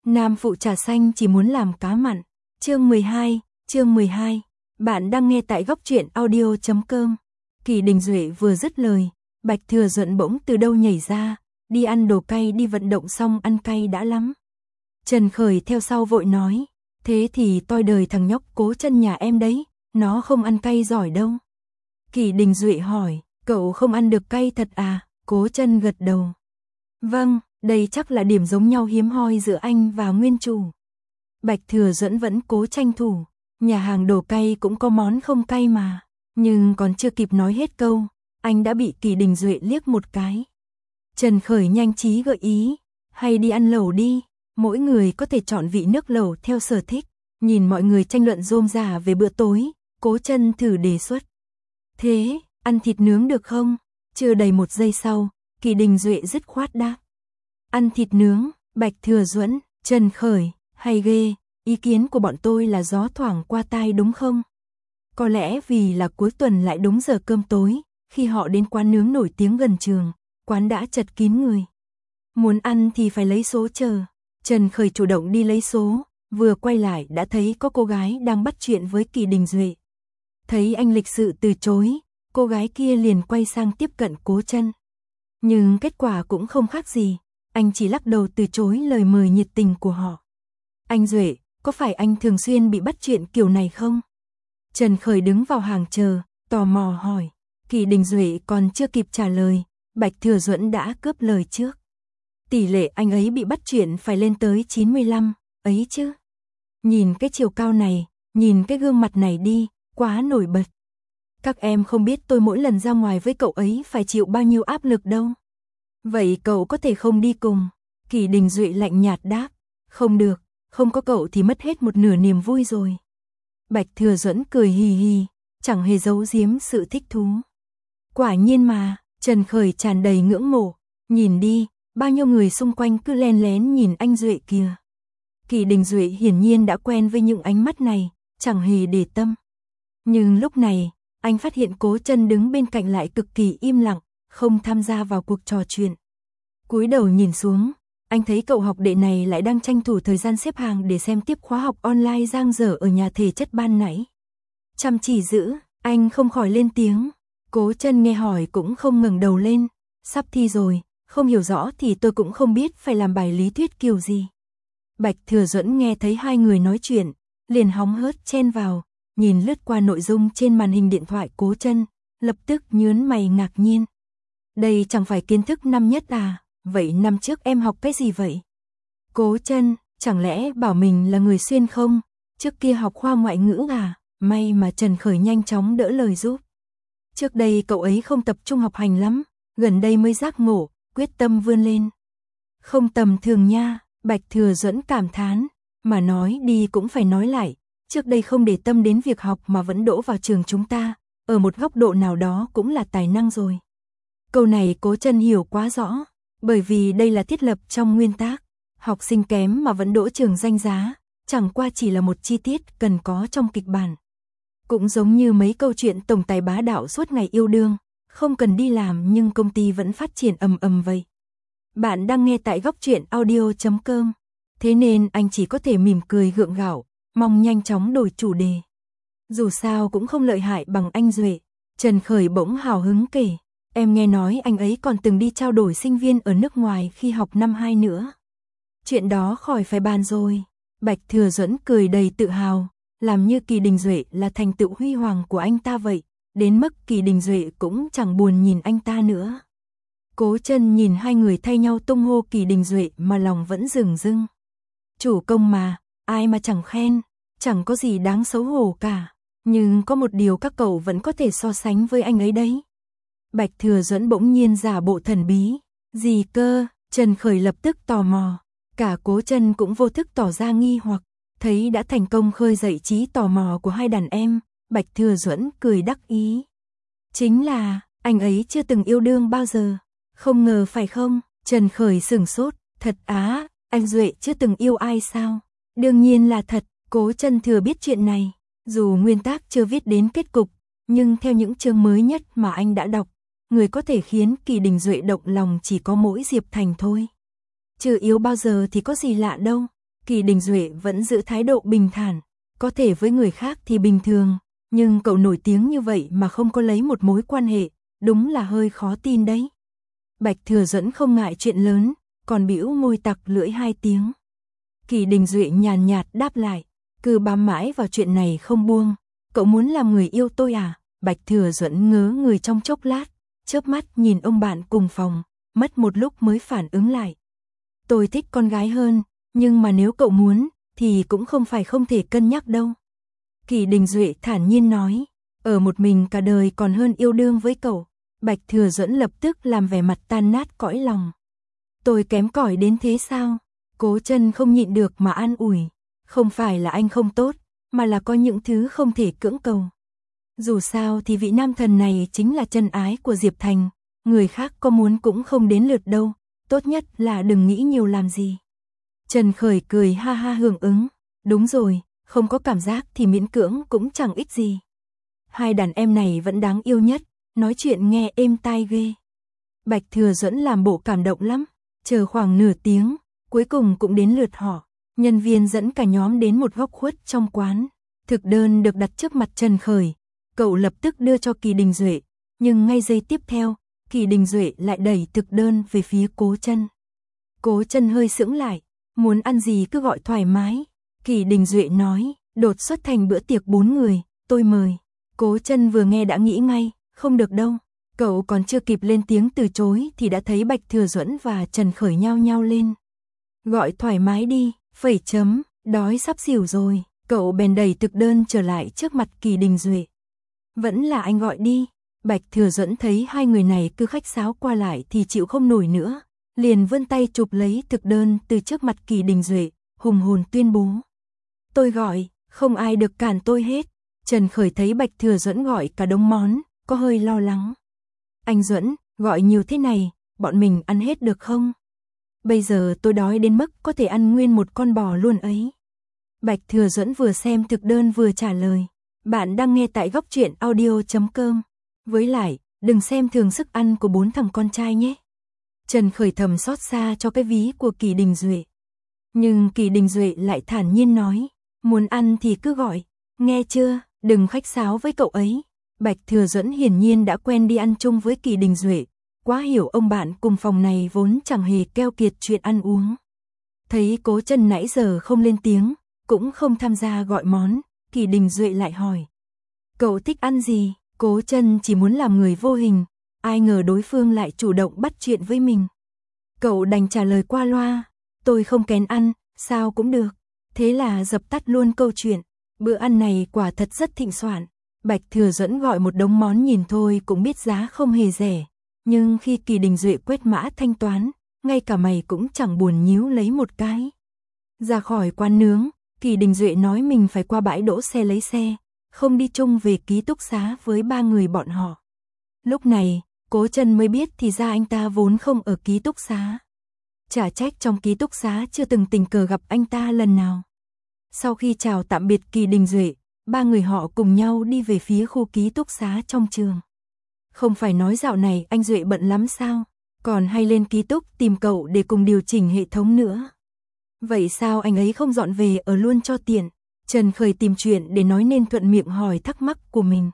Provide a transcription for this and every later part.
Nam phụ trà xanh chỉ muốn làm cá mặn. Chương 12. Bạn đang nghe tại góc truyện audio.com. Kỳ Đình Duệ vừa dứt lời, Bạch Thừa Duẫn bỗng từ đâu nhảy ra, đi ăn đồ cay, đi vận động xong ăn cay đã lắm. Trần Khởi theo sau vội nói, thế thì toi đời thằng nhóc Cố Chân nhà em đấy, nó không ăn cay giỏi đâu. Kỳ Đình Duệ hỏi, cậu không ăn được cay thật à? Cố Chân gật đầu. Vâng, đây chắc là điểm giống nhau hiếm hoi giữa anh và nguyên chủ. Bạch Thừa Duẫn vẫn cố tranh thủ, nhà hàng đồ cay cũng có món không cay mà. Nhưng còn chưa kịp nói hết câu, anh đã bị Kỳ Đình Duệ liếc một cái. Trần Khởi nhanh trí gợi ý, hay đi ăn lẩu đi, mỗi người có thể chọn vị nước lẩu theo sở thích. Nhìn mọi người tranh luận rôm rả về bữa tối, Cố Chân thử đề xuất. Thế, ăn thịt nướng được không? Chưa đầy một giây sau, Kỳ Đình Duệ dứt khoát đáp. Ăn thịt nướng, Bạch Thừa Duẫn, Trần Khởi, hay ghê, ý kiến của bọn tôi là gió thoảng qua tai đúng không? Có lẽ vì là cuối tuần lại đúng giờ cơm tối, khi họ đến quán nướng nổi tiếng gần trường, quán đã chật kín người. Muốn ăn thì phải lấy số chờ. Trần Khởi chủ động đi lấy số, vừa quay lại đã thấy có cô gái đang bắt chuyện với Kỳ Đình Duệ. Thấy anh lịch sự từ chối, cô gái kia liền quay sang tiếp cận Cố Chân. Nhưng kết quả cũng không khác gì, anh chỉ lắc đầu từ chối lời mời nhiệt tình của họ. Anh Duệ, có phải anh thường xuyên bị bắt chuyện kiểu này không? Trần Khởi đứng vào hàng chờ, tò mò hỏi. Kỳ Đình Duệ còn chưa kịp trả lời, Bạch Thừa Duẫn đã cướp lời trước. Tỷ lệ anh ấy bị bắt chuyện phải lên tới 95, ấy chứ. Nhìn cái chiều cao này, nhìn cái gương mặt này đi, quá nổi bật. Các em không biết tôi mỗi lần ra ngoài với cậu ấy phải chịu bao nhiêu áp lực đâu. Vậy cậu có thể không đi cùng? Kỳ Đình Duệ lạnh nhạt đáp. Không được, không có cậu thì mất hết một nửa niềm vui rồi. Bạch Thừa Duẫn cười hì hì, chẳng hề giấu giếm sự thích thú. Quả nhiên mà, Trần Khởi tràn đầy ngưỡng mộ. Nhìn đi, bao nhiêu người xung quanh cứ len lén nhìn anh Duệ kìa. Kỳ Đình Duệ hiển nhiên đã quen với những ánh mắt này, chẳng hề để tâm. Nhưng lúc này, anh phát hiện Cố Chân đứng bên cạnh lại cực kỳ im lặng, không tham gia vào cuộc trò chuyện. Cúi đầu nhìn xuống, anh thấy cậu học đệ này lại đang tranh thủ thời gian xếp hàng để xem tiếp khóa học online giang dở ở nhà thể chất ban nãy. Chăm chỉ dữ, anh không khỏi lên tiếng. Cố Chân nghe hỏi cũng không ngẩng đầu lên. Sắp thi rồi, không hiểu rõ thì tôi cũng không biết phải làm bài lý thuyết kiểu gì. Bạch Thừa Duẫn nghe thấy hai người nói chuyện, liền hóng hớt chen vào, nhìn lướt qua nội dung trên màn hình điện thoại Cố Chân, lập tức nhướng mày ngạc nhiên. Đây chẳng phải kiến thức năm nhất à, vậy năm trước em học cái gì vậy? Cố Chân, chẳng lẽ bảo mình là người xuyên không? Trước kia học khoa ngoại ngữ à? May mà Trần Khởi nhanh chóng đỡ lời giúp. Trước đây cậu ấy không tập trung học hành lắm, gần đây mới giác ngộ, quyết tâm vươn lên. Không tầm thường nha, Bạch Thừa Duẫn cảm thán, mà nói đi cũng phải nói lại, trước đây không để tâm đến việc học mà vẫn đỗ vào trường chúng ta, ở một góc độ nào đó cũng là tài năng rồi. Câu này Cố Chân hiểu quá rõ, bởi vì đây là thiết lập trong nguyên tắc, học sinh kém mà vẫn đỗ trường danh giá, chẳng qua chỉ là một chi tiết cần có trong kịch bản. Cũng giống như mấy câu chuyện tổng tài bá đạo suốt ngày yêu đương, không cần đi làm nhưng công ty vẫn phát triển ầm ầm vậy. Bạn đang nghe tại góc truyện audio.com, thế nên anh chỉ có thể mỉm cười gượng gạo, mong nhanh chóng đổi chủ đề. Dù sao cũng không lợi hại bằng anh Duệ. Trần Khởi bỗng hào hứng kể, em nghe nói anh ấy còn từng đi trao đổi sinh viên ở nước ngoài khi học năm 2 nữa. Chuyện đó khỏi phải bàn rồi. Bạch Thừa Duẫn cười đầy tự hào, làm như Kỳ Đình Duệ là thành tựu huy hoàng của anh ta vậy, đến mức Kỳ Đình Duệ cũng chẳng buồn nhìn anh ta nữa. Cố Chân nhìn hai người thay nhau tung hô Kỳ Đình Duệ mà lòng vẫn rừng rưng. Chủ công mà, ai mà chẳng khen, chẳng có gì đáng xấu hổ cả, nhưng có một điều các cậu vẫn có thể so sánh với anh ấy đấy. Bạch Thừa Duẫn bỗng nhiên giả bộ thần bí. Gì cơ? Trần Khởi lập tức tò mò, cả Cố Chân cũng vô thức tỏ ra nghi hoặc, thấy đã thành công khơi dậy trí tò mò của hai đàn em, Bạch Thừa Duẫn cười đắc ý. Chính là, anh ấy chưa từng yêu đương bao giờ. Không ngờ phải không? Trần Khởi sửng sốt, thật á, anh Duệ chưa từng yêu ai sao? Đương nhiên là thật, Cố Chân thừa biết chuyện này, dù nguyên tác chưa viết đến kết cục, nhưng theo những chương mới nhất mà anh đã đọc, người có thể khiến Kỳ Đình Duệ động lòng chỉ có mỗi Diệp Thành thôi. Chưa yêu bao giờ thì có gì lạ đâu. Kỳ Đình Duệ vẫn giữ thái độ bình thản, có thể với người khác thì bình thường, nhưng cậu nổi tiếng như vậy mà không có lấy một mối quan hệ, đúng là hơi khó tin đấy. Bạch Thừa Duẫn không ngại chuyện lớn, còn bĩu môi tặc lưỡi 2 tiếng. Kỳ Đình Duệ nhàn nhạt đáp lại, cứ bám mãi vào chuyện này không buông, cậu muốn làm người yêu tôi à? Bạch Thừa Duẫn ngớ người trong chốc lát, chớp mắt nhìn ông bạn cùng phòng, mất một lúc mới phản ứng lại. Tôi thích con gái hơn, nhưng mà nếu cậu muốn, thì cũng không phải không thể cân nhắc đâu. Kỳ Đình Duệ thản nhiên nói, ở một mình cả đời còn hơn yêu đương với cậu. Bạch Thừa Duẫn lập tức làm vẻ mặt tan nát cõi lòng. Tôi kém cỏi đến thế sao? Cố Chân không nhịn được mà an ủi. Không phải là anh không tốt, mà là có những thứ không thể cưỡng cầu. Dù sao thì vị nam thần này chính là chân ái của Diệp Thành, người khác có muốn cũng không đến lượt đâu, tốt nhất là đừng nghĩ nhiều làm gì. Trần Khởi cười ha ha hưởng ứng, đúng rồi, không có cảm giác thì miễn cưỡng cũng chẳng ích gì. Hai đàn em này vẫn đáng yêu nhất, nói chuyện nghe êm tai ghê. Bạch Thừa Duẫn làm bộ cảm động lắm, chờ khoảng nửa tiếng, cuối cùng cũng đến lượt họ. Nhân viên dẫn cả nhóm đến một góc khuất trong quán. Thực đơn được đặt trước mặt Trần Khởi, cậu lập tức đưa cho Kỳ Đình Duệ, nhưng ngay giây tiếp theo, Kỳ Đình Duệ lại đẩy thực đơn về phía Cố Chân. Cố Chân hơi sững lại, muốn ăn gì cứ gọi thoải mái. Kỳ Đình Duệ nói, đột xuất thành bữa tiệc 4 người, tôi mời. Cố Chân vừa nghe đã nghĩ ngay, không được đâu. Cậu còn chưa kịp lên tiếng từ chối thì đã thấy Bạch Thừa Duẫn và Trần Khởi nhao nhao lên. Gọi thoải mái đi, phẩy chấm, đói sắp xỉu rồi. Cậu bèn đẩy thực đơn trở lại trước mặt Kỳ Đình Duệ. Vẫn là anh gọi đi. Bạch Thừa Duẫn thấy hai người này cứ khách sáo qua lại thì chịu không nổi nữa, liền vươn tay chụp lấy thực đơn từ trước mặt Kỳ Đình Duệ, hùng hồn tuyên bố. Tôi gọi, không ai được cản tôi hết. Trần Khởi thấy Bạch Thừa Duẫn gọi cả đống món, có hơi lo lắng. Anh Duẫn, gọi nhiều thế này, bọn mình ăn hết được không? Bây giờ tôi đói đến mức có thể ăn nguyên một con bò luôn ấy. Bạch Thừa Duẫn vừa xem thực đơn vừa trả lời. Bạn đang nghe tại góc truyện audio.com. Với lại, đừng xem thường sức ăn của 4 thằng con trai nhé. Trần Khởi thầm xót xa cho cái ví của Kỳ Đình Duệ. Nhưng Kỳ Đình Duệ lại thản nhiên nói, muốn ăn thì cứ gọi, nghe chưa, đừng khách sáo với cậu ấy. Bạch Thừa Duẫn hiển nhiên đã quen đi ăn chung với Kỳ Đình Duệ, quá hiểu ông bạn cùng phòng này vốn chẳng hề keo kiệt chuyện ăn uống. Thấy Cố Chân nãy giờ không lên tiếng, cũng không tham gia gọi món, Kỳ Đình Duệ lại hỏi. Cậu thích ăn gì? Cố Chân chỉ muốn làm người vô hình, ai ngờ đối phương lại chủ động bắt chuyện với mình. Cậu đành trả lời qua loa, tôi không kén ăn, sao cũng được. Thế là dập tắt luôn câu chuyện, bữa ăn này quả thật rất thịnh soạn. Bạch Thừa Duẫn gọi một đống món nhìn thôi cũng biết giá không hề rẻ, nhưng khi Kỳ Đình Duệ quét mã thanh toán, ngay cả mày cũng chẳng buồn nhíu lấy một cái. Ra khỏi quán nướng, Kỳ Đình Duệ nói mình phải qua bãi đỗ xe lấy xe, không đi chung về ký túc xá với 3 người bọn họ. Lúc này, Cố Chân mới biết thì ra anh ta vốn không ở ký túc xá. Chả trách trong ký túc xá chưa từng tình cờ gặp anh ta lần nào. Sau khi chào tạm biệt Kỳ Đình Duệ, 3 người họ cùng nhau đi về phía khu ký túc xá trong trường. Không phải nói dạo này anh Duệ bận lắm sao, còn hay lên ký túc tìm cậu để cùng điều chỉnh hệ thống nữa. Vậy sao anh ấy không dọn về ở luôn cho tiện? Trần Khởi tìm chuyện để nói nên thuận miệng hỏi thắc mắc của mình.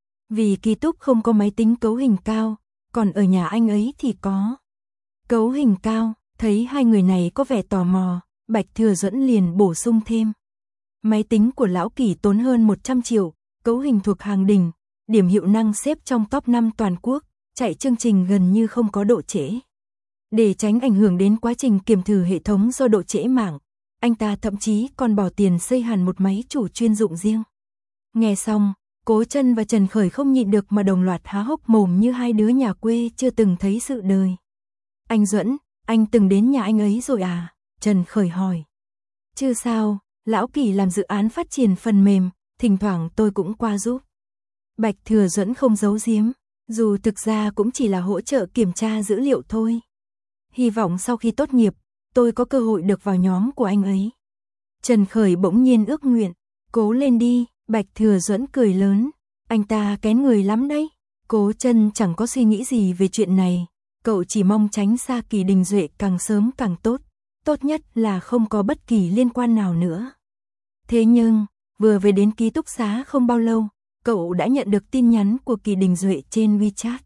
Vì ký túc không có máy tính cấu hình cao, còn ở nhà anh ấy thì có. Cấu hình cao, thấy hai người này có vẻ tò mò, Bạch Thừa Duẫn liền bổ sung thêm. Máy tính của lão Kỳ tốn hơn 100 triệu, cấu hình thuộc hàng đỉnh, điểm hiệu năng xếp trong top 5 toàn quốc, chạy chương trình gần như không có độ trễ. Để tránh ảnh hưởng đến quá trình kiểm thử hệ thống do độ trễ mạng, anh ta thậm chí còn bỏ tiền xây hẳn một máy chủ chuyên dụng riêng. Nghe xong, Cố Chân và Trần Khởi không nhịn được mà đồng loạt há hốc mồm như hai đứa nhà quê chưa từng thấy sự đời. Anh Duẫn, anh từng đến nhà anh ấy rồi à? Trần Khởi hỏi. Chứ sao, lão Kỳ làm dự án phát triển phần mềm, thỉnh thoảng tôi cũng qua giúp. Bạch Thừa Duẫn không giấu giếm, dù thực ra cũng chỉ là hỗ trợ kiểm tra dữ liệu thôi. Hy vọng sau khi tốt nghiệp, tôi có cơ hội được vào nhóm của anh ấy. Trần Khởi bỗng nhiên ước nguyện, cố lên đi, Bạch Thừa Duẫn cười lớn, anh ta kén người lắm đấy. Cố Chân chẳng có suy nghĩ gì về chuyện này, cậu chỉ mong tránh xa Kỳ Đình Duệ càng sớm càng tốt. tốt nhất là không có bất kỳ liên quan nào nữa. Thế nhưng, vừa về đến ký túc xá không bao lâu, cậu đã nhận được tin nhắn của Kỳ Đình Duệ trên WeChat.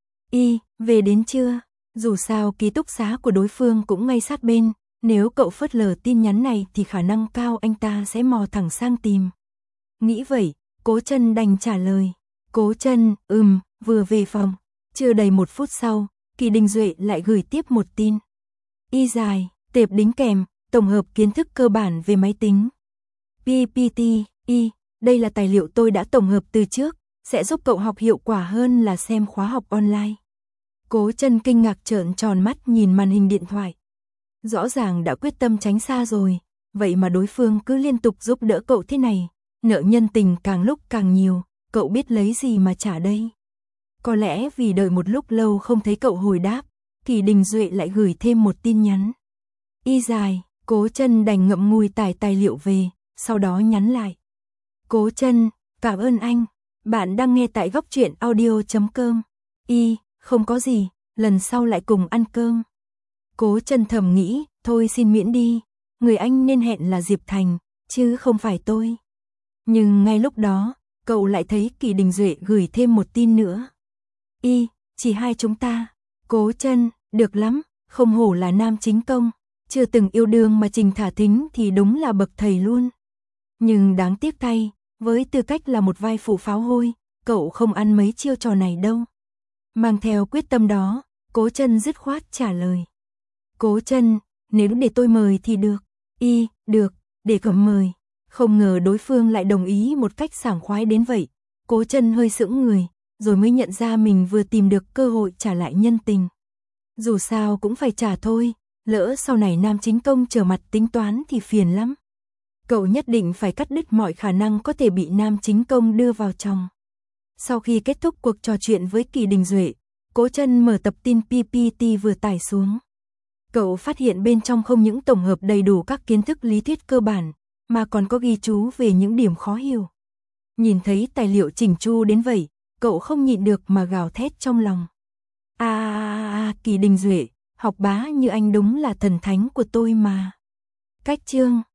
Về đến chưa? Dù sao ký túc xá của đối phương cũng ngay sát bên, nếu cậu phớt lờ tin nhắn này thì khả năng cao anh ta sẽ mò thẳng sang tìm. Nghĩ vậy, Cố Chân đành trả lời. Cố Chân, vừa về phòng. Chưa đầy 1 phút sau, Kỳ Đình Duệ lại gửi tiếp một tin. Dài, tệp đính kèm, tổng hợp kiến thức cơ bản về máy tính. PPT, đây là tài liệu tôi đã tổng hợp từ trước, sẽ giúp cậu học hiệu quả hơn là xem khóa học online. Cố Chân kinh ngạc trợn tròn mắt nhìn màn hình điện thoại. Rõ ràng đã quyết tâm tránh xa rồi, vậy mà đối phương cứ liên tục giúp đỡ cậu thế này, nợ nhân tình càng lúc càng nhiều, cậu biết lấy gì mà trả đây. Có lẽ vì đợi một lúc lâu không thấy cậu hồi đáp, Kỳ Đình Duệ lại gửi thêm một tin nhắn. Dài, Cố Chân đành ngậm ngùi tải tài liệu về, sau đó nhắn lại. Cố Chân, cảm ơn anh, bạn đang nghe tại góc truyện audio.com. Không có gì, lần sau lại cùng ăn cơm. Cố Chân thầm nghĩ, thôi xin miễn đi, người anh nên hẹn là Diệp Thành, chứ không phải tôi. Nhưng ngay lúc đó, cậu lại thấy Kỳ Đình Duệ gửi thêm một tin nữa. Chỉ hai chúng ta. Cố Chân, được lắm, không hổ là nam chính công, chưa từng yêu đương mà Trình Thả Thính thì đúng là bậc thầy luôn. Nhưng đáng tiếc thay, với tư cách là một vai phụ pháo hôi, cậu không ăn mấy chiêu trò này đâu. Mang theo quyết tâm đó, Cố Chân dứt khoát trả lời. Cố Chân, nếu để tôi mời thì được. Được, để cậu mời. Không ngờ đối phương lại đồng ý một cách sảng khoái đến vậy. Cố Chân hơi sững người, rồi mới nhận ra mình vừa tìm được cơ hội trả lại nhân tình. Dù sao cũng phải trả thôi, lỡ sau này nam chính công trở mặt tính toán thì phiền lắm. Cậu nhất định phải cắt đứt mọi khả năng có thể bị nam chính công đưa vào chồng. Sau khi kết thúc cuộc trò chuyện với Kỳ Đình Duệ, Cố Chân mở tập tin PPT vừa tải xuống. Cậu phát hiện bên trong không những tổng hợp đầy đủ các kiến thức lý thuyết cơ bản, mà còn có ghi chú về những điểm khó hiểu. Nhìn thấy tài liệu chỉnh chu đến vậy, cậu không nhịn được mà gào thét trong lòng. Kỳ Đình Duệ, học bá như anh đúng là thần thánh của tôi mà. Cách chương